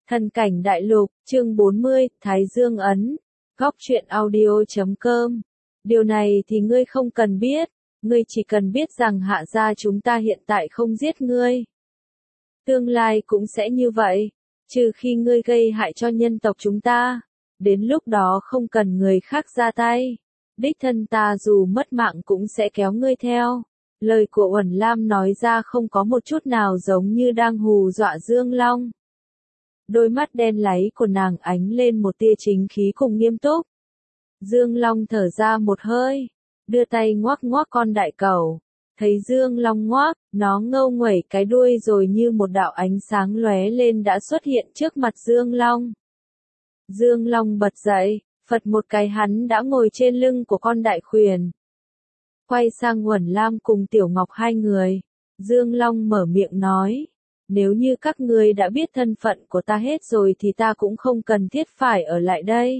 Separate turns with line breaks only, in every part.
Thần cảnh đại lục, chương 40, Thái Dương ấn. Góc truyện audio.com. Điều này thì ngươi không cần biết, ngươi chỉ cần biết rằng hạ gia chúng ta hiện tại không giết ngươi. Tương lai cũng sẽ như vậy, trừ khi ngươi gây hại cho nhân tộc chúng ta. Đến lúc đó không cần người khác ra tay. Đích thân ta dù mất mạng cũng sẽ kéo ngươi theo. Lời của Uẩn Lam nói ra không có một chút nào giống như đang hù dọa Dương Long. Đôi mắt đen láy của nàng ánh lên một tia chính khí cùng nghiêm túc. Dương Long thở ra một hơi, đưa tay ngoắc ngoắc con đại cẩu. Thấy Dương Long ngoác, nó ngâu nguẩy cái đuôi rồi như một đạo ánh sáng lóe lên đã xuất hiện trước mặt Dương Long. Dương Long bật dậy, phật một cái hắn đã ngồi trên lưng của con đại khuyển. Quay sang Uẩn Lam cùng Tiểu Ngọc hai người, Dương Long mở miệng nói. Nếu như các ngươi đã biết thân phận của ta hết rồi thì ta cũng không cần thiết phải ở lại đây.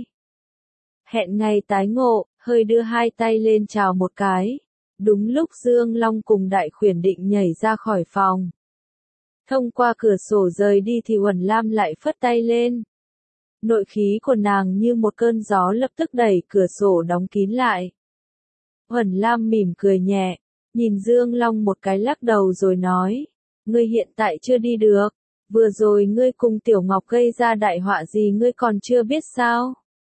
Hẹn ngày tái ngộ, hơi đưa hai tay lên chào một cái. Đúng lúc Dương Long cùng đại khuyển định nhảy ra khỏi phòng. Thông qua cửa sổ rời đi thì Uẩn Lam lại phất tay lên. Nội khí của nàng như một cơn gió lập tức đẩy cửa sổ đóng kín lại. Uẩn Lam mỉm cười nhẹ, nhìn Dương Long một cái lắc đầu rồi nói. Ngươi hiện tại chưa đi được, vừa rồi ngươi cùng Tiểu Ngọc gây ra đại họa gì ngươi còn chưa biết sao?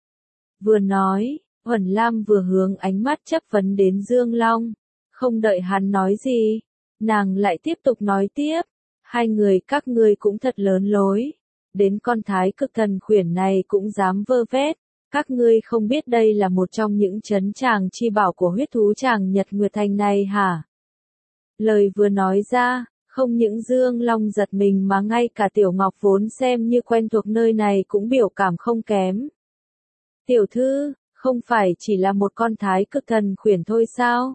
Vừa nói, Uẩn Lam vừa hướng ánh mắt chất vấn đến Dương Long, không đợi hắn nói gì, nàng lại tiếp tục nói tiếp, hai người các ngươi cũng thật lớn lối, đến con thái cực thần khuyển này cũng dám vơ vét, các ngươi không biết đây là một trong những trấn tràng chi bảo của huyết thú tràng Nhật Nguyệt Thành này hả? Lời vừa nói ra, không những Dương Long giật mình mà ngay cả Tiểu Ngọc vốn xem như quen thuộc nơi này cũng biểu cảm không kém. Tiểu thư, không phải chỉ là một con thái cực thần khuyển thôi sao?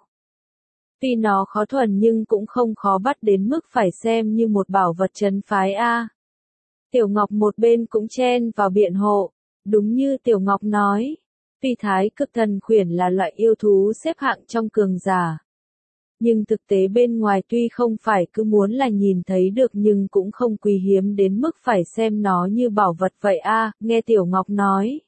Tuy nó khó thuần nhưng cũng không khó bắt đến mức phải xem như một bảo vật trấn phái a. Tiểu Ngọc một bên cũng chen vào biện hộ, đúng như Tiểu Ngọc nói, tuy thái cực thần khuyển là loại yêu thú xếp hạng trong cường giả. Nhưng thực tế bên ngoài tuy không phải cứ muốn là nhìn thấy được nhưng cũng không quý hiếm đến mức phải xem nó như bảo vật vậy a. Nghe Tiểu Ngọc nói.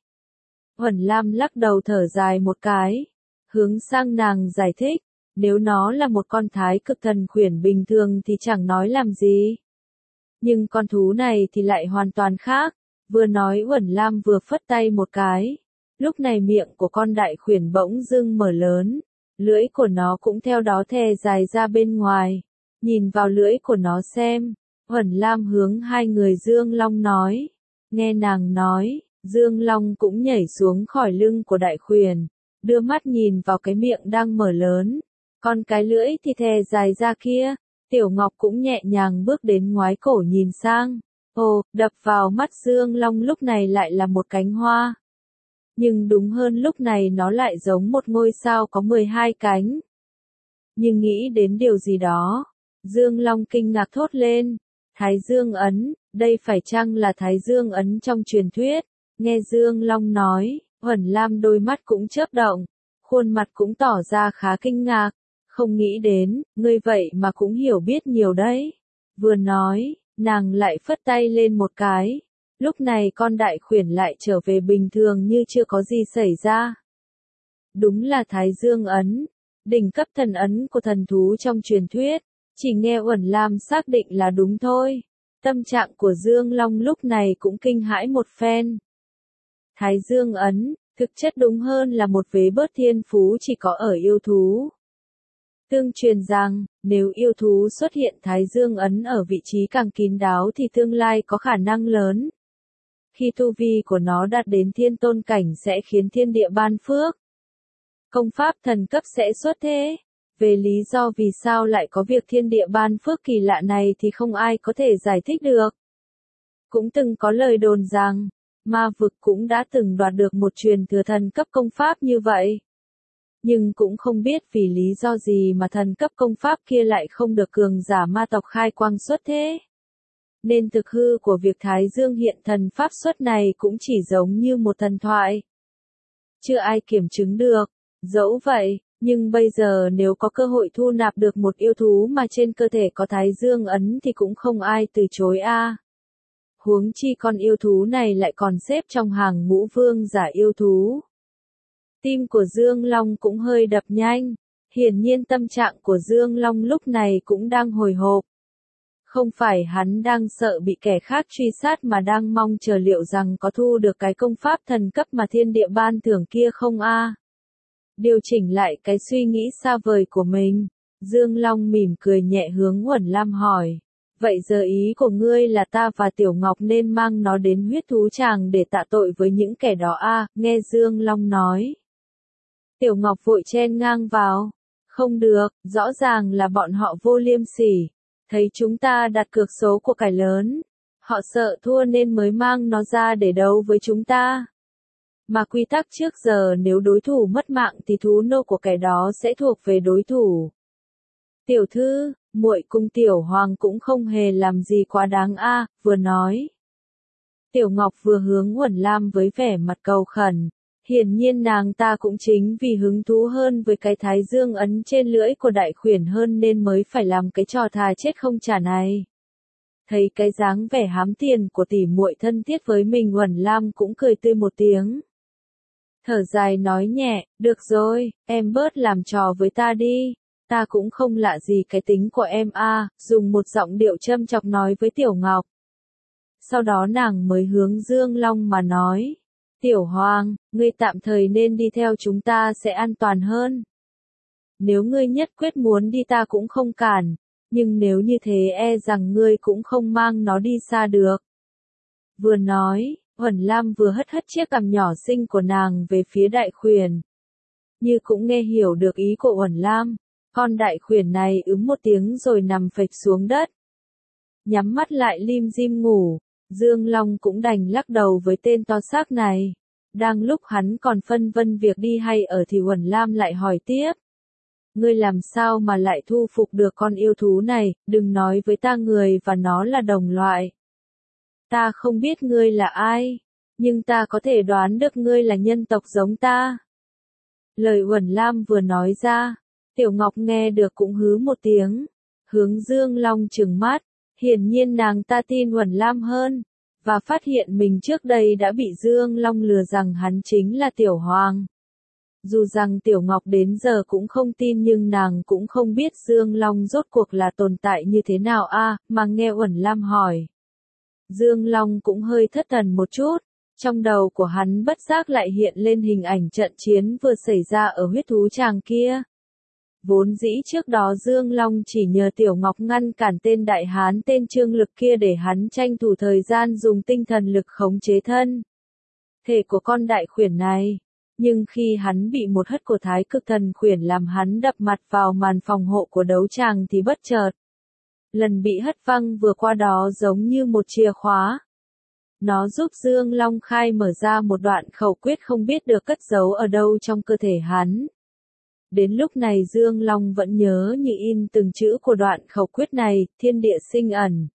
Uẩn Lam lắc đầu thở dài một cái, hướng sang nàng giải thích, nếu nó là một con thái cực thần khuyển bình thường thì chẳng nói làm gì. Nhưng con thú này thì lại hoàn toàn khác, vừa nói Uẩn Lam vừa phất tay một cái, lúc này miệng của con đại khuyển bỗng dưng mở lớn. Lưỡi của nó cũng theo đó thè dài ra bên ngoài. Nhìn vào lưỡi của nó xem. Uẩn Lam hướng hai người Dương Long nói. Nghe nàng nói, Dương Long cũng nhảy xuống khỏi lưng của đại khuyển. Đưa mắt nhìn vào cái miệng đang mở lớn. Còn cái lưỡi thì thè dài ra kia. Tiểu Ngọc cũng nhẹ nhàng bước đến ngoái cổ nhìn sang. Ồ, đập vào mắt Dương Long lúc này lại là một cánh hoa. Nhưng đúng hơn lúc này nó lại giống một ngôi sao có 12 cánh. Nhưng nghĩ đến điều gì đó, Dương Long kinh ngạc thốt lên, Thái Dương ấn, đây phải chăng là Thái Dương ấn trong truyền thuyết? Nghe Dương Long nói, Uẩn Lam đôi mắt cũng chớp động, khuôn mặt cũng tỏ ra khá kinh ngạc, không nghĩ đến, ngươi vậy mà cũng hiểu biết nhiều đấy. Vừa nói, nàng lại phất tay lên một cái. Lúc này con đại khuyển lại trở về bình thường như chưa có gì xảy ra. Đúng là Thái Dương ấn, đỉnh cấp thần ấn của thần thú trong truyền thuyết, chỉ nghe Uẩn Lam xác định là đúng thôi. Tâm trạng của Dương Long lúc này cũng kinh hãi một phen. Thái Dương ấn, thực chất đúng hơn là một vế bớt thiên phú chỉ có ở yêu thú. Tương truyền rằng, nếu yêu thú xuất hiện Thái Dương ấn ở vị trí càng kín đáo thì tương lai có khả năng lớn. Khi tu vi của nó đạt đến thiên tôn cảnh sẽ khiến thiên địa ban phước. Công pháp thần cấp sẽ xuất thế. Về lý do vì sao lại có việc thiên địa ban phước kỳ lạ này thì không ai có thể giải thích được. Cũng từng có lời đồn rằng, ma vực cũng đã từng đoạt được một truyền thừa thần cấp công pháp như vậy. Nhưng cũng không biết vì lý do gì mà thần cấp công pháp kia lại không được cường giả ma tộc khai quang xuất thế. Nên thực hư của việc Thái Dương hiện thần pháp xuất này cũng chỉ giống như một thần thoại. Chưa ai kiểm chứng được. Dẫu vậy, nhưng bây giờ nếu có cơ hội thu nạp được một yêu thú mà trên cơ thể có Thái Dương ấn thì cũng không ai từ chối a. Huống chi con yêu thú này lại còn xếp trong hàng ngũ vương giả yêu thú. Tim của Dương Long cũng hơi đập nhanh, hiển nhiên tâm trạng của Dương Long lúc này cũng đang hồi hộp. Không phải hắn đang sợ bị kẻ khác truy sát mà đang mong chờ liệu rằng có thu được cái công pháp thần cấp mà thiên địa ban thưởng kia không a? Điều chỉnh lại cái suy nghĩ xa vời của mình, Dương Long mỉm cười nhẹ hướng Uẩn Lam hỏi. Vậy giờ ý của ngươi là ta và Tiểu Ngọc nên mang nó đến huyết thú tràng để tạ tội với những kẻ đó a? Nghe Dương Long nói. Tiểu Ngọc vội chen ngang vào. Không được, rõ ràng là bọn họ vô liêm sỉ. Thấy chúng ta đặt cược số của cải lớn. Họ sợ thua nên mới mang nó ra để đấu với chúng ta. Mà quy tắc trước giờ nếu đối thủ mất mạng thì thú nô của kẻ đó sẽ thuộc về đối thủ. Tiểu thư, muội cùng Tiểu Hoàng cũng không hề làm gì quá đáng a, vừa nói. Tiểu Ngọc vừa hướng Uẩn Lam với vẻ mặt cầu khẩn. Hiển nhiên nàng ta cũng chính vì hứng thú hơn với cái thái dương ấn trên lưỡi của đại khuyển hơn nên mới phải làm cái trò thà chết không trả này. Thấy cái dáng vẻ hám tiền của tỷ muội thân thiết với mình, Uẩn Lam cũng cười tươi một tiếng. Thở dài nói nhẹ, được rồi, em bớt làm trò với ta đi, ta cũng không lạ gì cái tính của em a, dùng một giọng điệu châm chọc nói với Tiểu Ngọc. Sau đó nàng mới hướng Dương Long mà nói. Tiểu Hoàng, ngươi tạm thời nên đi theo chúng ta sẽ an toàn hơn. Nếu ngươi nhất quyết muốn đi ta cũng không cản, nhưng nếu như thế e rằng ngươi cũng không mang nó đi xa được. Vừa nói, Uẩn Lam vừa hất hất chiếc cằm nhỏ xinh của nàng về phía đại khuyển. Như cũng nghe hiểu được ý của Uẩn Lam, con đại khuyển này một tiếng rồi nằm phịch xuống đất. Nhắm mắt lại lim dim ngủ. Dương Long cũng đành lắc đầu với tên to xác này. Đang lúc hắn còn phân vân việc đi hay ở thì Uẩn Lam lại hỏi tiếp. Ngươi làm sao mà lại thu phục được con yêu thú này, đừng nói với ta người và nó là đồng loại. Ta không biết ngươi là ai, nhưng ta có thể đoán được ngươi là nhân tộc giống ta. Lời Uẩn Lam vừa nói ra, Tiểu Ngọc nghe được cũng hứ một tiếng, hướng Dương Long trừng mắt. Hiển nhiên nàng ta tin Uẩn Lam hơn, và phát hiện mình trước đây đã bị Dương Long lừa rằng hắn chính là Tiểu Hoàng. Dù rằng Tiểu Ngọc đến giờ cũng không tin nhưng nàng cũng không biết Dương Long rốt cuộc là tồn tại như thế nào a, mà nghe Uẩn Lam hỏi. Dương Long cũng hơi thất thần một chút, trong đầu của hắn bất giác lại hiện lên hình ảnh trận chiến vừa xảy ra ở huyết thú tràng kia. Vốn dĩ trước đó Dương Long chỉ nhờ Tiểu Ngọc ngăn cản tên đại hán tên Trương Lực kia để hắn tranh thủ thời gian dùng tinh thần lực khống chế thân thể của con đại khuyển này. Nhưng khi hắn bị một hất của Thái Cực Thần khuyển làm hắn đập mặt vào màn phòng hộ của đấu tràng thì bất chợt. Lần bị hất văng vừa qua đó giống như một chìa khóa. Nó giúp Dương Long khai mở ra một đoạn khẩu quyết không biết được cất giấu ở đâu trong cơ thể hắn. Đến lúc này Dương Long vẫn nhớ như in từng chữ của đoạn khẩu quyết này, thiên địa sinh ẩn.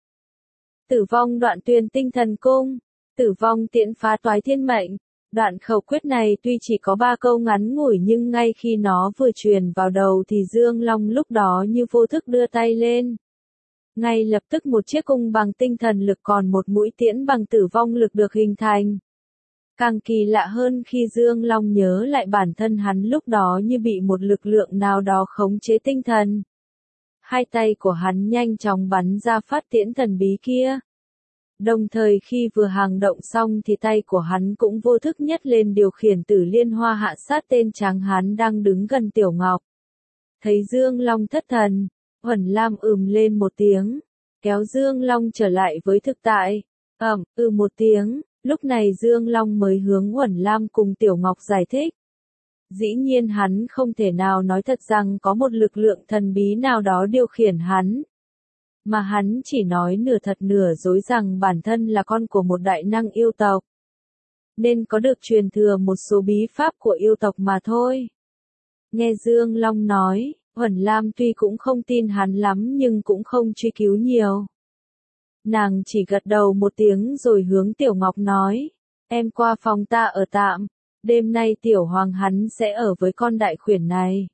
Tử vong đoạn tuyên tinh thần cung, tử vong tiễn phá toái thiên mệnh. Đoạn khẩu quyết này tuy chỉ có 3 câu ngắn ngủi nhưng ngay khi nó vừa truyền vào đầu thì Dương Long lúc đó như vô thức đưa tay lên. Ngay lập tức một chiếc cung bằng tinh thần lực còn một mũi tiễn bằng tử vong lực được hình thành. Càng kỳ lạ hơn khi Dương Long nhớ lại bản thân hắn lúc đó như bị một lực lượng nào đó khống chế tinh thần. Hai tay của hắn nhanh chóng bắn ra phát tiễn thần bí kia. Đồng thời khi vừa hành động xong thì tay của hắn cũng vô thức nhấc lên điều khiển Tử Liên Hoa hạ sát tên tráng hán đang đứng gần Tiểu Ngọc. Thấy Dương Long thất thần, Uẩn Lam lên một tiếng, kéo Dương Long trở lại với thực tại. Một tiếng. Lúc này Dương Long mới hướng Uẩn Lam cùng Tiểu Ngọc giải thích. Dĩ nhiên hắn không thể nào nói thật rằng có một lực lượng thần bí nào đó điều khiển hắn. Mà hắn chỉ nói nửa thật nửa dối rằng bản thân là con của một đại năng yêu tộc. Nên có được truyền thừa một số bí pháp của yêu tộc mà thôi. Nghe Dương Long nói, Uẩn Lam tuy cũng không tin hắn lắm nhưng cũng không truy cứu nhiều. Nàng chỉ gật đầu một tiếng rồi hướng Tiểu Ngọc nói, em qua phòng ta ở tạm, đêm nay Tiểu Hoàng hắn sẽ ở với con đại khuyển này.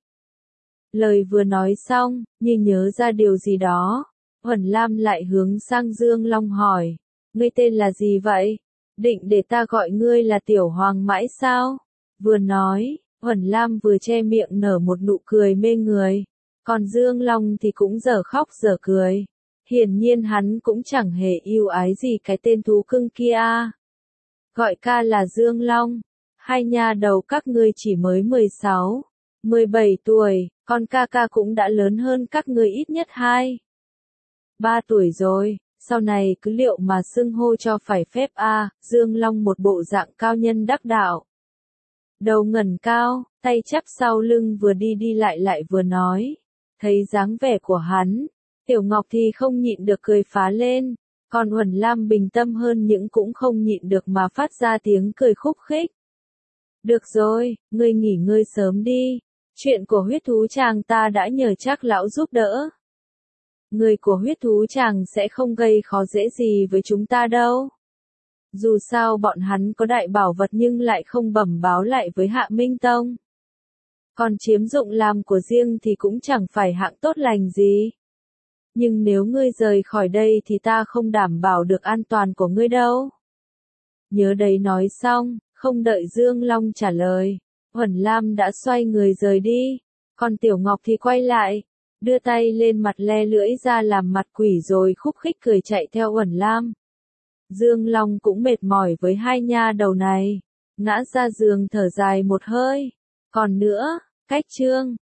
Lời vừa nói xong, như nhớ ra điều gì đó, Uẩn Lam lại hướng sang Dương Long hỏi, Ngươi tên là gì vậy? Định để ta gọi ngươi là Tiểu Hoàng mãi sao? Vừa nói, Uẩn Lam vừa che miệng nở một nụ cười mê người. Còn Dương Long thì cũng dở khóc dở cười. Hiển nhiên hắn cũng chẳng hề yêu ái gì cái tên thú cưng kia. Gọi ca là Dương Long. Hai nha đầu các ngươi chỉ mới 16, 17 tuổi, con ca ca cũng đã lớn hơn các ngươi ít nhất 2, 3 tuổi rồi. Sau này cứ liệu mà xưng hô cho phải phép Dương Long một bộ dạng cao nhân đắc đạo. Đầu ngẩng cao, tay chắp sau lưng vừa đi đi lại vừa nói. Thấy dáng vẻ của hắn, Tiểu Ngọc thì không nhịn được cười phá lên, còn Uẩn Lam bình tâm hơn những cũng không nhịn được mà phát ra tiếng cười khúc khích. Được rồi, ngươi nghỉ ngơi sớm đi, chuyện của huyết thú chàng ta đã nhờ Trác lão giúp đỡ. Người của huyết thú chàng sẽ không gây khó dễ gì với chúng ta đâu. Dù sao bọn hắn có đại bảo vật nhưng lại không bẩm báo lại với Hạ Minh Tông. Còn chiếm dụng làm của riêng thì cũng chẳng phải hạng tốt lành gì. Nhưng nếu ngươi rời khỏi đây thì ta không đảm bảo được an toàn của ngươi đâu. Nhớ đấy. Nói xong, không đợi Dương Long trả lời, Uẩn Lam đã xoay người rời đi. Còn Tiểu Ngọc thì quay lại, đưa tay lên mặt le lưỡi ra làm mặt quỷ rồi khúc khích cười chạy theo Uẩn Lam. Dương Long cũng mệt mỏi với hai nha đầu này, ngã ra giường thở dài một hơi. Còn nữa, cách chương